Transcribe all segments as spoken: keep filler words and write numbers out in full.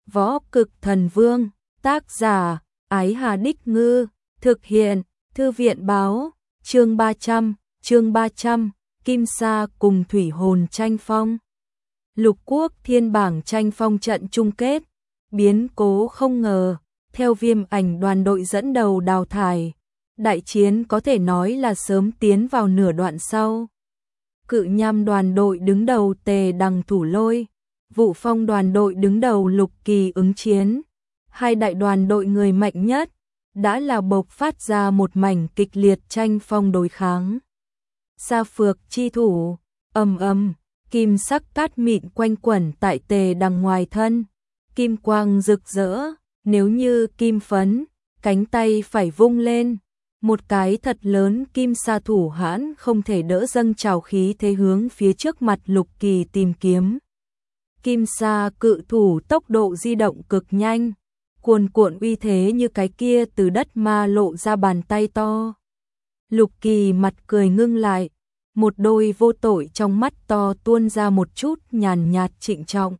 Võ Cực Thần Vương, tác giả, Ái Hà Đích Ngư, thực hiện, Thư viện Báo, chương ba trăm, chương ba trăm, Kim Sa cùng Thủy Hồn tranh phong. Lục Quốc Thiên bảng tranh phong trận chung kết, biến cố không ngờ, theo Viêm Ảnh đoàn đội dẫn đầu đào thải, đại chiến có thể nói là sớm tiến vào nửa đoạn sau. Cự Nham đoàn đội đứng đầu Tề Đằng thủ lôi, Vụ Phong đoàn đội đứng đầu Lục Kỳ ứng chiến, hai đại đoàn đội người mạnh nhất, đã là bộc phát ra một mảnh kịch liệt tranh phong đối kháng. Sa Phược chi thủ, ầm ầm, kim sắc cát mịn quanh quẩn tại Tề Đằng ngoài thân, kim quang rực rỡ, nếu như kim phấn, cánh tay phải vung lên, một cái thật lớn kim sa thủ hãn không thể đỡ dâng trào khí thế hướng phía trước mặt Lục Kỳ tìm kiếm. Kim sa cự thủ tốc độ di động cực nhanh, cuồn cuộn uy thế như cái kia từ đất ma lộ ra bàn tay to. Lục Kỳ mặt cười ngưng lại, một đôi vô tội trong mắt to tuôn ra một chút nhàn nhạt trịnh trọng.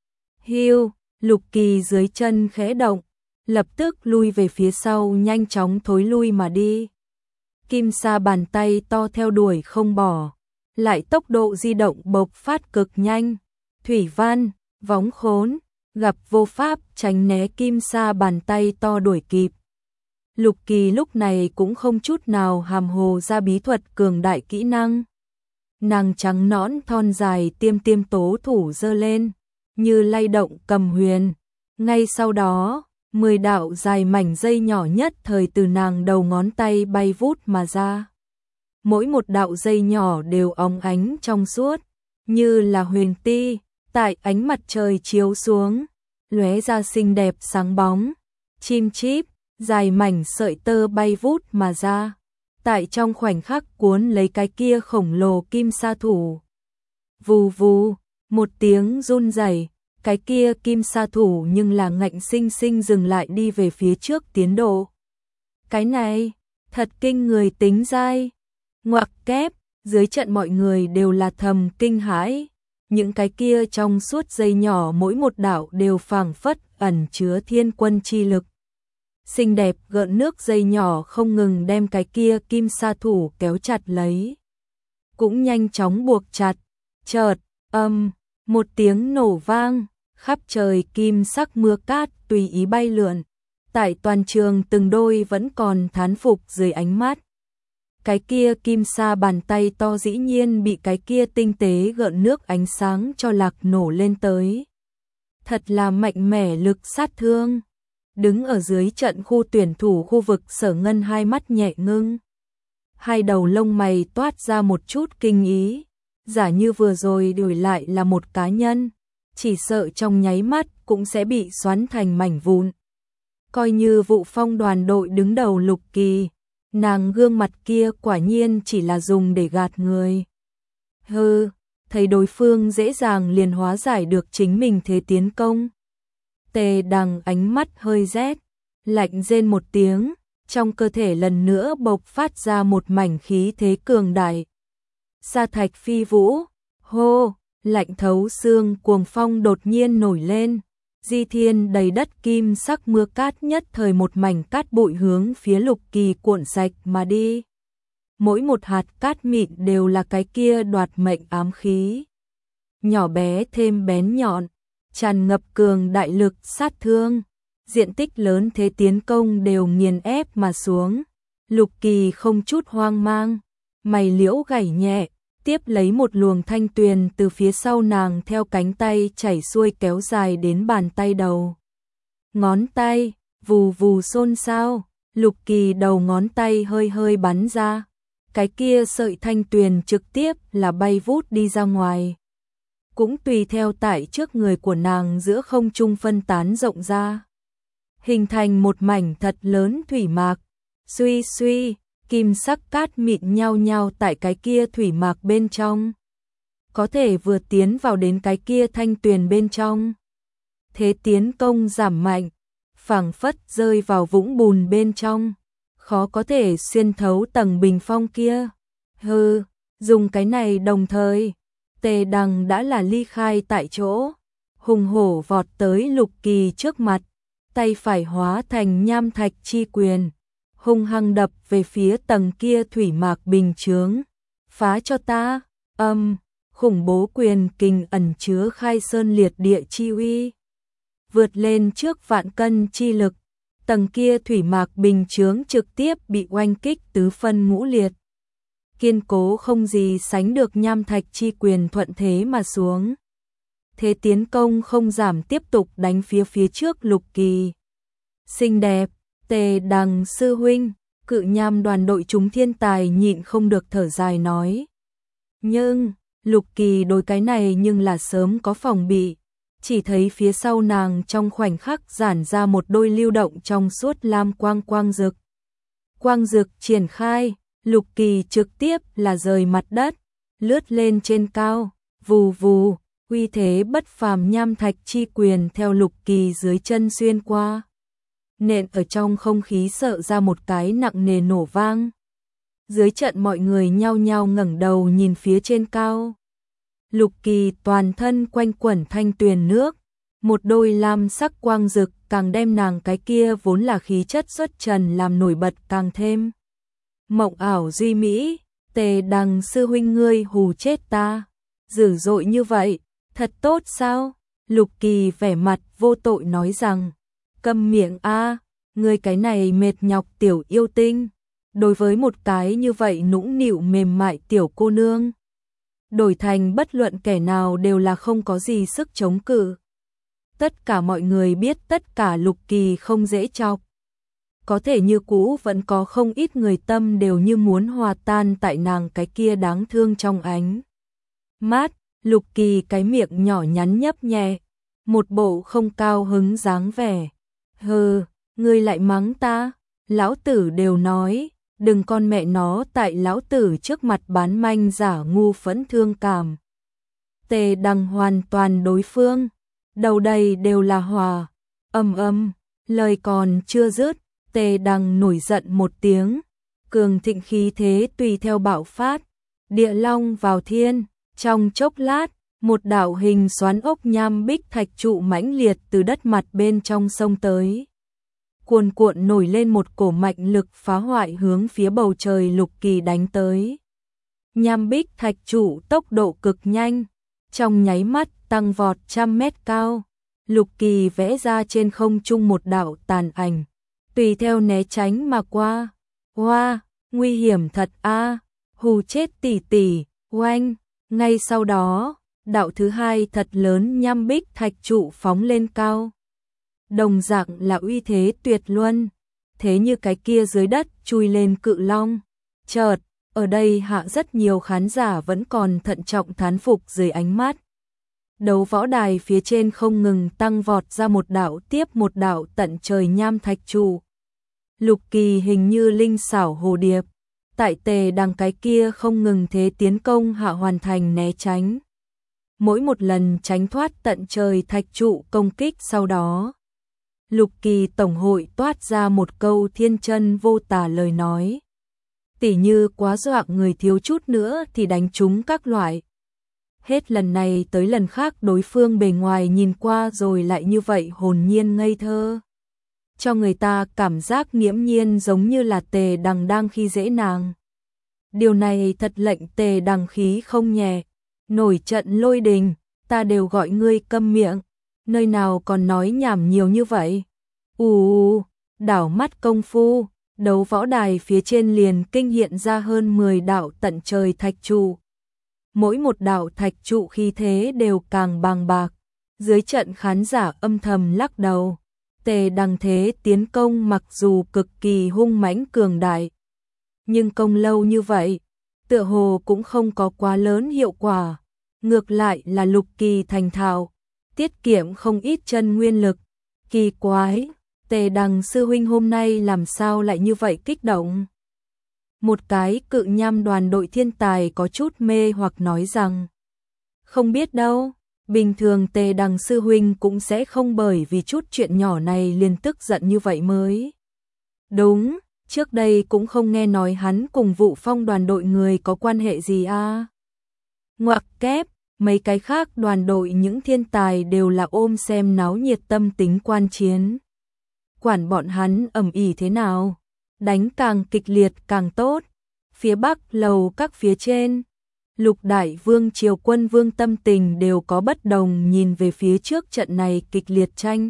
Hiu, Lục Kỳ dưới chân khẽ động, lập tức lui về phía sau nhanh chóng thối lui mà đi. Kim sa bàn tay to theo đuổi không bỏ, lại tốc độ di động bộc phát cực nhanh. Thủy Văn, Võng Khốn, gặp vô pháp tránh né kim sa bàn tay to đuổi kịp. Lục Kỳ lúc này cũng không chút nào hàm hồ ra bí thuật cường đại kỹ năng. Nàng trắng nõn thon dài tiêm tiêm tố thủ giơ lên, như lay động cầm huyền. Ngay sau đó, mười đạo dài mảnh dây nhỏ nhất thời từ nàng đầu ngón tay bay vút mà ra. Mỗi một đạo dây nhỏ đều óng ánh trong suốt, như là huyền ti, tại ánh mặt trời chiếu xuống, lóe ra xinh đẹp sáng bóng. Chim chíp, dài mảnh sợi tơ bay vút mà ra, tại trong khoảnh khắc cuốn lấy cái kia khổng lồ kim sa thủ. Vù vù, một tiếng run rẩy, cái kia kim sa thủ nhưng là ngạnh sinh sinh dừng lại đi về phía trước tiến độ. Cái này, thật kinh người tính dai. Ngoặc kép, dưới trận mọi người đều là thầm kinh hãi. Những cái kia trong suốt dây nhỏ mỗi một đạo đều phảng phất ẩn chứa thiên quân chi lực. Xinh đẹp gợn nước dây nhỏ không ngừng đem cái kia kim sa thủ kéo chặt lấy. Cũng nhanh chóng buộc chặt. Chợt, âm, một tiếng nổ vang, khắp trời kim sắc mưa cát tùy ý bay lượn. Tại toàn trường từng đôi vẫn còn thán phục dưới ánh mắt. Cái kia kim sa bàn tay to dĩ nhiên bị cái kia tinh tế gợn nước ánh sáng cho lạc nổ lên tới. Thật là mạnh mẽ lực sát thương. Đứng ở dưới trận khu tuyển thủ khu vực Sở Ngân hai mắt nhẹ ngưng. Hai đầu lông mày toát ra một chút kinh ý. Giả như vừa rồi đổi lại là một cá nhân, chỉ sợ trong nháy mắt cũng sẽ bị xoắn thành mảnh vụn. Coi như Vụ Phong đoàn đội đứng đầu Lục Kỳ, nàng gương mặt kia quả nhiên chỉ là dùng để gạt người. Hừ, thấy đối phương dễ dàng liền hóa giải được chính mình thế tiến công. Tề Đằng ánh mắt hơi rét, lạnh rên một tiếng, trong cơ thể lần nữa bộc phát ra một mảnh khí thế cường đại. Sa thạch phi vũ, hô, lạnh thấu xương cuồng phong đột nhiên nổi lên. Di thiên đầy đất kim sắc mưa cát nhất thời một mảnh cát bụi hướng phía Lục Kỳ cuộn sạch mà đi. Mỗi một hạt cát mịn đều là cái kia đoạt mệnh ám khí. Nhỏ bé thêm bén nhọn, tràn ngập cường đại lực sát thương. Diện tích lớn thế tiến công đều nghiền ép mà xuống. Lục Kỳ không chút hoang mang, mày liễu gảy nhẹ. Tiếp lấy một luồng thanh tuyền từ phía sau nàng theo cánh tay chảy xuôi kéo dài đến bàn tay đầu. Ngón tay, vù vù xôn xao, Lục Kỳ đầu ngón tay hơi hơi bắn ra. Cái kia sợi thanh tuyền trực tiếp là bay vút đi ra ngoài. Cũng tùy theo tại trước người của nàng giữa không trung phân tán rộng ra. Hình thành một mảnh thật lớn thủy mạc. Suy suy. Kim sắc cát mịn nhau nhau tại cái kia thủy mạc bên trong. Có thể vừa tiến vào đến cái kia thanh tuyền bên trong. Thế tiến công giảm mạnh, phảng phất rơi vào vũng bùn bên trong. Khó có thể xuyên thấu tầng bình phong kia. Hừ, dùng cái này đồng thời, Tề Đằng đã là ly khai tại chỗ. hùng hổ vọt tới Lục Kỳ trước mặt, tay phải hóa thành nham thạch chi quyền, hung hăng đập về phía tầng kia thủy mạc bình chướng. Phá cho ta, âm, khủng bố quyền kình ẩn chứa khai sơn liệt địa chi uy. Vượt lên trước vạn cân chi lực, tầng kia thủy mạc bình chướng trực tiếp bị oanh kích tứ phân ngũ liệt. Kiên cố không gì sánh được nham thạch chi quyền thuận thế mà xuống. Thế tiến công không giảm tiếp tục đánh phía phía trước Lục Kỳ. Xinh đẹp, Tề Đằng sư huynh, cự nham đoàn đội chúng thiên tài nhịn không được thở dài nói. Nhưng, Lục Kỳ đối cái này nhưng là sớm có phòng bị. Chỉ thấy phía sau nàng trong khoảnh khắc giản ra một đôi lưu động trong suốt lam quang quang dực. Quang dực triển khai, Lục Kỳ trực tiếp là rời mặt đất, lướt lên trên cao, vù vù, uy thế bất phàm nham thạch chi quyền theo Lục Kỳ dưới chân xuyên qua. Nện ở trong không khí sợ ra một cái nặng nề nổ vang. Dưới trận mọi người nhao nhao ngẩng đầu nhìn phía trên cao. Lục Kỳ toàn thân quanh quẩn thanh tuyền nước, một đôi lam sắc quang rực càng đem nàng cái kia vốn là khí chất xuất trần làm nổi bật càng thêm. Mộng ảo duy mỹ, Tề Đằng sư huynh ngươi hù chết ta, dữ dội như vậy, thật tốt sao? Lục Kỳ vẻ mặt vô tội nói rằng, câm miệng a, ngươi cái này mệt nhọc tiểu yêu tinh, đối với một cái như vậy nũng nịu mềm mại tiểu cô nương. Đổi thành bất luận kẻ nào đều là không có gì sức chống cự. Tất cả mọi người biết tất cả Lục Kỳ không dễ chọc. Có thể như cũ vẫn có không ít người tâm đều như muốn hòa tan tại nàng cái kia đáng thương trong ánh mắt. Lục Kỳ cái miệng nhỏ nhắn nhấp nhẹ, một bộ không cao hứng dáng vẻ. Hừ, ngươi lại mắng ta, lão tử đều nói, đừng con mẹ nó tại lão tử trước mặt bán manh giả ngu phẫn thương cảm. Tề Đằng hoàn toàn đối phương, đầu đầy đều là hòa, âm âm, lời còn chưa dứt, Tề Đằng nổi giận một tiếng, cường thịnh khí thế tùy theo bạo phát, địa long vào thiên, trong chốc lát, một đạo hình xoắn ốc nham bích thạch trụ mãnh liệt từ đất mặt bên trong sông tới. Cuồn cuộn nổi lên một cổ mạnh lực phá hoại hướng phía bầu trời Lục Kỳ đánh tới. Nham bích thạch trụ tốc độ cực nhanh, trong nháy mắt tăng vọt trăm mét cao. Lục Kỳ vẽ ra trên không trung một đạo tàn ảnh, tùy theo né tránh mà qua. Hoa, nguy hiểm thật a, hù chết tỷ tỷ, oanh. Ngay sau đó, đạo thứ hai thật lớn nham bích thạch trụ phóng lên cao. Đồng dạng là uy thế tuyệt luân, thế như cái kia dưới đất chui lên cự long. Chợt, ở đây hạ rất nhiều khán giả vẫn còn thận trọng thán phục dưới ánh mắt. Đấu võ đài phía trên không ngừng tăng vọt ra một đạo tiếp một đạo tận trời nham thạch trụ. Lục Kỳ hình như linh xảo hồ điệp, tại Tề Đằng cái kia không ngừng thế tiến công hạ hoàn thành né tránh. Mỗi một lần tránh thoát tận trời thạch trụ công kích sau đó, Lục Kỳ tổng hội toát ra một câu thiên chân vô tả lời nói. Tỉ như quá dọa người thiếu chút nữa thì đánh trúng các loại. Hết lần này tới lần khác đối phương bề ngoài nhìn qua rồi lại như vậy hồn nhiên ngây thơ. Cho người ta cảm giác nghiễm nhiên giống như là Tề Đằng đang khi dễ nàng. Điều này thật lệnh Tề Đằng khí không nhẹ. Nổi trận lôi đình, ta đều gọi ngươi câm miệng. Nơi nào còn nói nhảm nhiều như vậy? Ù, đảo mắt công phu, đấu võ đài phía trên liền kinh hiện ra hơn mười đạo tận trời thạch trụ. Mỗi một đạo thạch trụ khí thế đều càng bàng bạc. Dưới trận khán giả âm thầm lắc đầu. Tề Đằng thế tiến công mặc dù cực kỳ hung mãnh cường đại, nhưng công lâu như vậy, tựa hồ cũng không có quá lớn hiệu quả. Ngược lại là Lục Kỳ thành thạo, tiết kiệm không ít chân nguyên lực. Kỳ quái, Tề Đằng sư huynh hôm nay làm sao lại như vậy kích động? Một cái cự nham đoàn đội thiên tài có chút mê hoặc nói rằng, không biết đâu, bình thường Tề Đằng sư huynh cũng sẽ không bởi vì chút chuyện nhỏ này liền tức giận như vậy mới. Đúng, trước đây cũng không nghe nói hắn cùng Vụ Phong đoàn đội người có quan hệ gì a. À? Ngoặc kép, mấy cái khác đoàn đội những thiên tài đều là ôm xem náo nhiệt tâm tính quan chiến. Quản bọn hắn ầm ĩ thế nào, đánh càng kịch liệt càng tốt. Phía Bắc lầu các phía trên, Lục Đại Vương Triều Quân Vương tâm tình đều có bất đồng nhìn về phía trước trận này kịch liệt tranh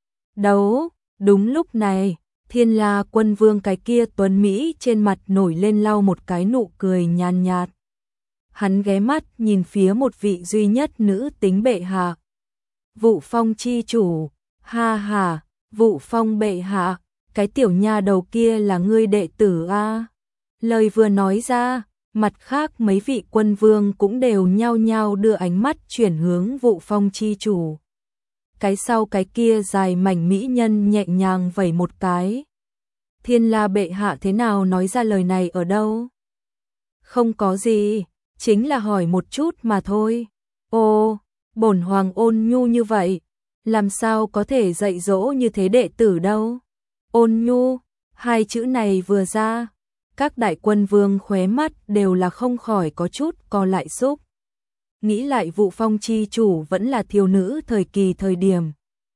đấu. Đúng lúc này, Thiên La Quân Vương cái kia tuấn Mỹ trên mặt nổi lên lau một cái nụ cười nhàn nhạt. Hắn ghé mắt nhìn phía một vị duy nhất nữ tính bệ hạ. Vụ Phong chi chủ, ha ha, Vụ Phong bệ hạ, cái tiểu nha đầu kia là ngươi đệ tử a. Lời vừa nói ra, mặt khác mấy vị quân vương cũng đều nhao nhao đưa ánh mắt chuyển hướng Vụ Phong chi chủ. Cái sau cái kia dài mảnh mỹ nhân nhẹ nhàng vẩy một cái. Thiên La bệ hạ thế nào nói ra lời này ở đâu? Không có gì, chính là hỏi một chút mà thôi. Ô, bổn hoàng ôn nhu như vậy, làm sao có thể dạy dỗ như thế đệ tử đâu? Ôn nhu, hai chữ này vừa ra, các đại quân vương khóe mắt đều là không khỏi có chút co lại xúc. Nghĩ lại Vụ Phong chi chủ vẫn là thiếu nữ thời kỳ thời điểm.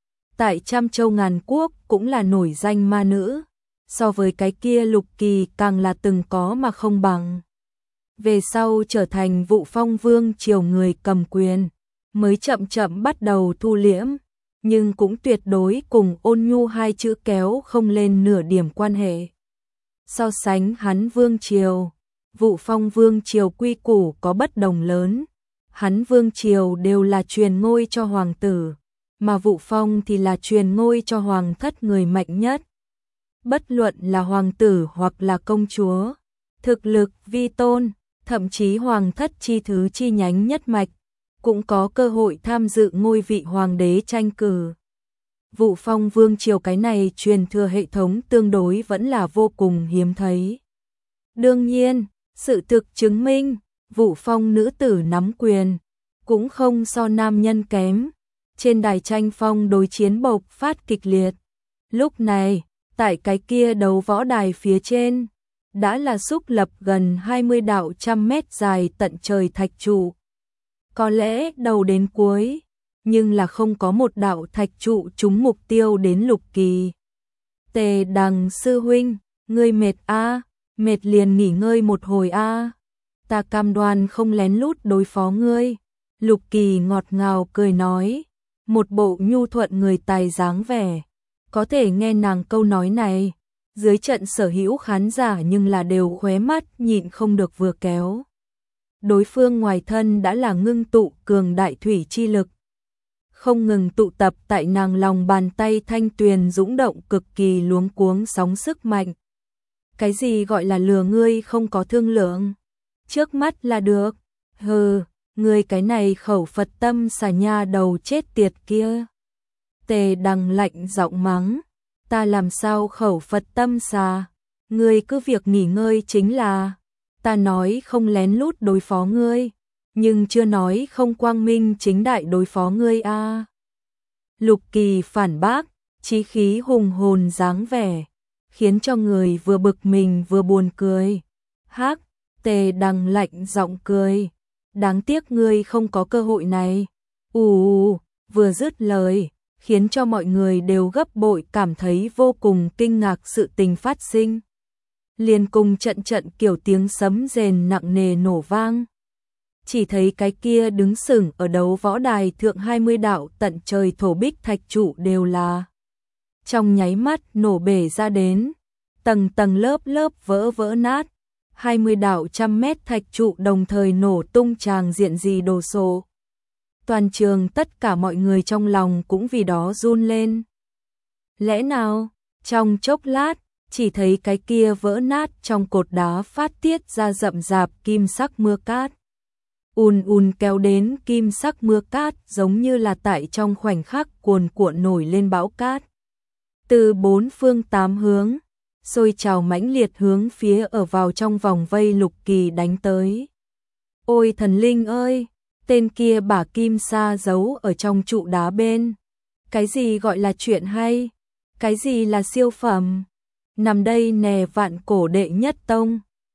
Tại trăm châu ngàn quốc cũng là nổi danh ma nữ, so với cái kia Lục Kỳ càng là từng có mà không bằng. Về sau trở thành Vụ Phong vương triều người cầm quyền, mới chậm chậm bắt đầu thu liễm, nhưng cũng tuyệt đối cùng ôn nhu hai chữ kéo không lên nửa điểm quan hệ. So sánh hắn vương triều, Vụ Phong vương triều quy củ có bất đồng lớn. Hắn vương triều đều là truyền ngôi cho hoàng tử, mà Vụ Phong thì là truyền ngôi cho hoàng thất người mạnh nhất. Bất luận là hoàng tử hoặc là công chúa, thực lực vi tôn, thậm chí hoàng thất chi thứ chi nhánh nhất mạch, cũng có cơ hội tham dự ngôi vị hoàng đế tranh cử. Vụ Phong vương triều cái này truyền thừa hệ thống tương đối vẫn là vô cùng hiếm thấy. Đương nhiên, sự thực chứng minh, Vụ Phong nữ tử nắm quyền, cũng không so nam nhân kém. Trên đài tranh phong đối chiến bộc phát kịch liệt. Lúc này, tại cái kia đấu võ đài phía trên, đã là xúc lập gần hai mươi đạo trăm mét dài tận trời thạch trụ. Có lẽ đầu đến cuối, nhưng là không có một đạo thạch trụ trúng mục tiêu đến Lục Kỳ. Tề Đằng sư huynh, ngươi mệt a, mệt liền nghỉ ngơi một hồi a. Ta cam đoan không lén lút đối phó ngươi. Lục Kỳ ngọt ngào cười nói, một bộ nhu thuận người tài dáng vẻ. Có thể nghe nàng câu nói này, dưới trận sở hữu khán giả nhưng là đều khóe mắt nhịn không được vừa kéo. Đối phương ngoài thân đã là ngưng tụ cường đại thủy chi lực, không ngừng tụ tập tại nàng lòng bàn tay thanh tuyền dũng động cực kỳ luống cuống sóng sức mạnh. Cái gì gọi là lừa ngươi không có thương lượng? Trước mắt là được. Hừ, ngươi cái này khẩu Phật tâm xà nha đầu chết tiệt kia. Tề Đằng lạnh giọng mắng, ta làm sao khẩu Phật tâm xà? Ngươi cứ việc nghỉ ngơi chính là, ta nói không lén lút đối phó ngươi, nhưng chưa nói không quang minh chính đại đối phó ngươi a. À. Lục Kỳ phản bác, chí khí hùng hồn dáng vẻ, khiến cho người vừa bực mình vừa buồn cười. Hắc, Tề Đằng lạnh giọng cười, đáng tiếc ngươi không có cơ hội này. Ù, vừa dứt lời, khiến cho mọi người đều gấp bội cảm thấy vô cùng kinh ngạc sự tình phát sinh. Liền cùng trận trận kiểu tiếng sấm rền nặng nề nổ vang. Chỉ thấy cái kia đứng sừng ở đấu võ đài thượng hai mươi đạo tận trời thổ bích thạch trụ đều là trong nháy mắt nổ bể ra đến, tầng tầng lớp lớp vỡ vỡ nát. hai mươi đạo trăm mét thạch trụ đồng thời nổ tung tràng diện gì đồ sộ. Toàn trường tất cả mọi người trong lòng cũng vì đó run lên. Lẽ nào, trong chốc lát, chỉ thấy cái kia vỡ nát trong cột đá phát tiết ra rậm rạp kim sắc mưa cát. Ùn ùn kéo đến kim sắc mưa cát giống như là tại trong khoảnh khắc cuồn cuộn nổi lên bão cát. Từ bốn phương tám hướng, sôi trào mãnh liệt hướng phía ở vào trong vòng vây Lục Kỳ đánh tới. Ôi thần linh ơi, tên kia bả kim sa giấu ở trong trụ đá bên. Cái gì gọi là chuyện hay? Cái gì là siêu phẩm? Nằm đây nè vạn cổ đệ nhất tông.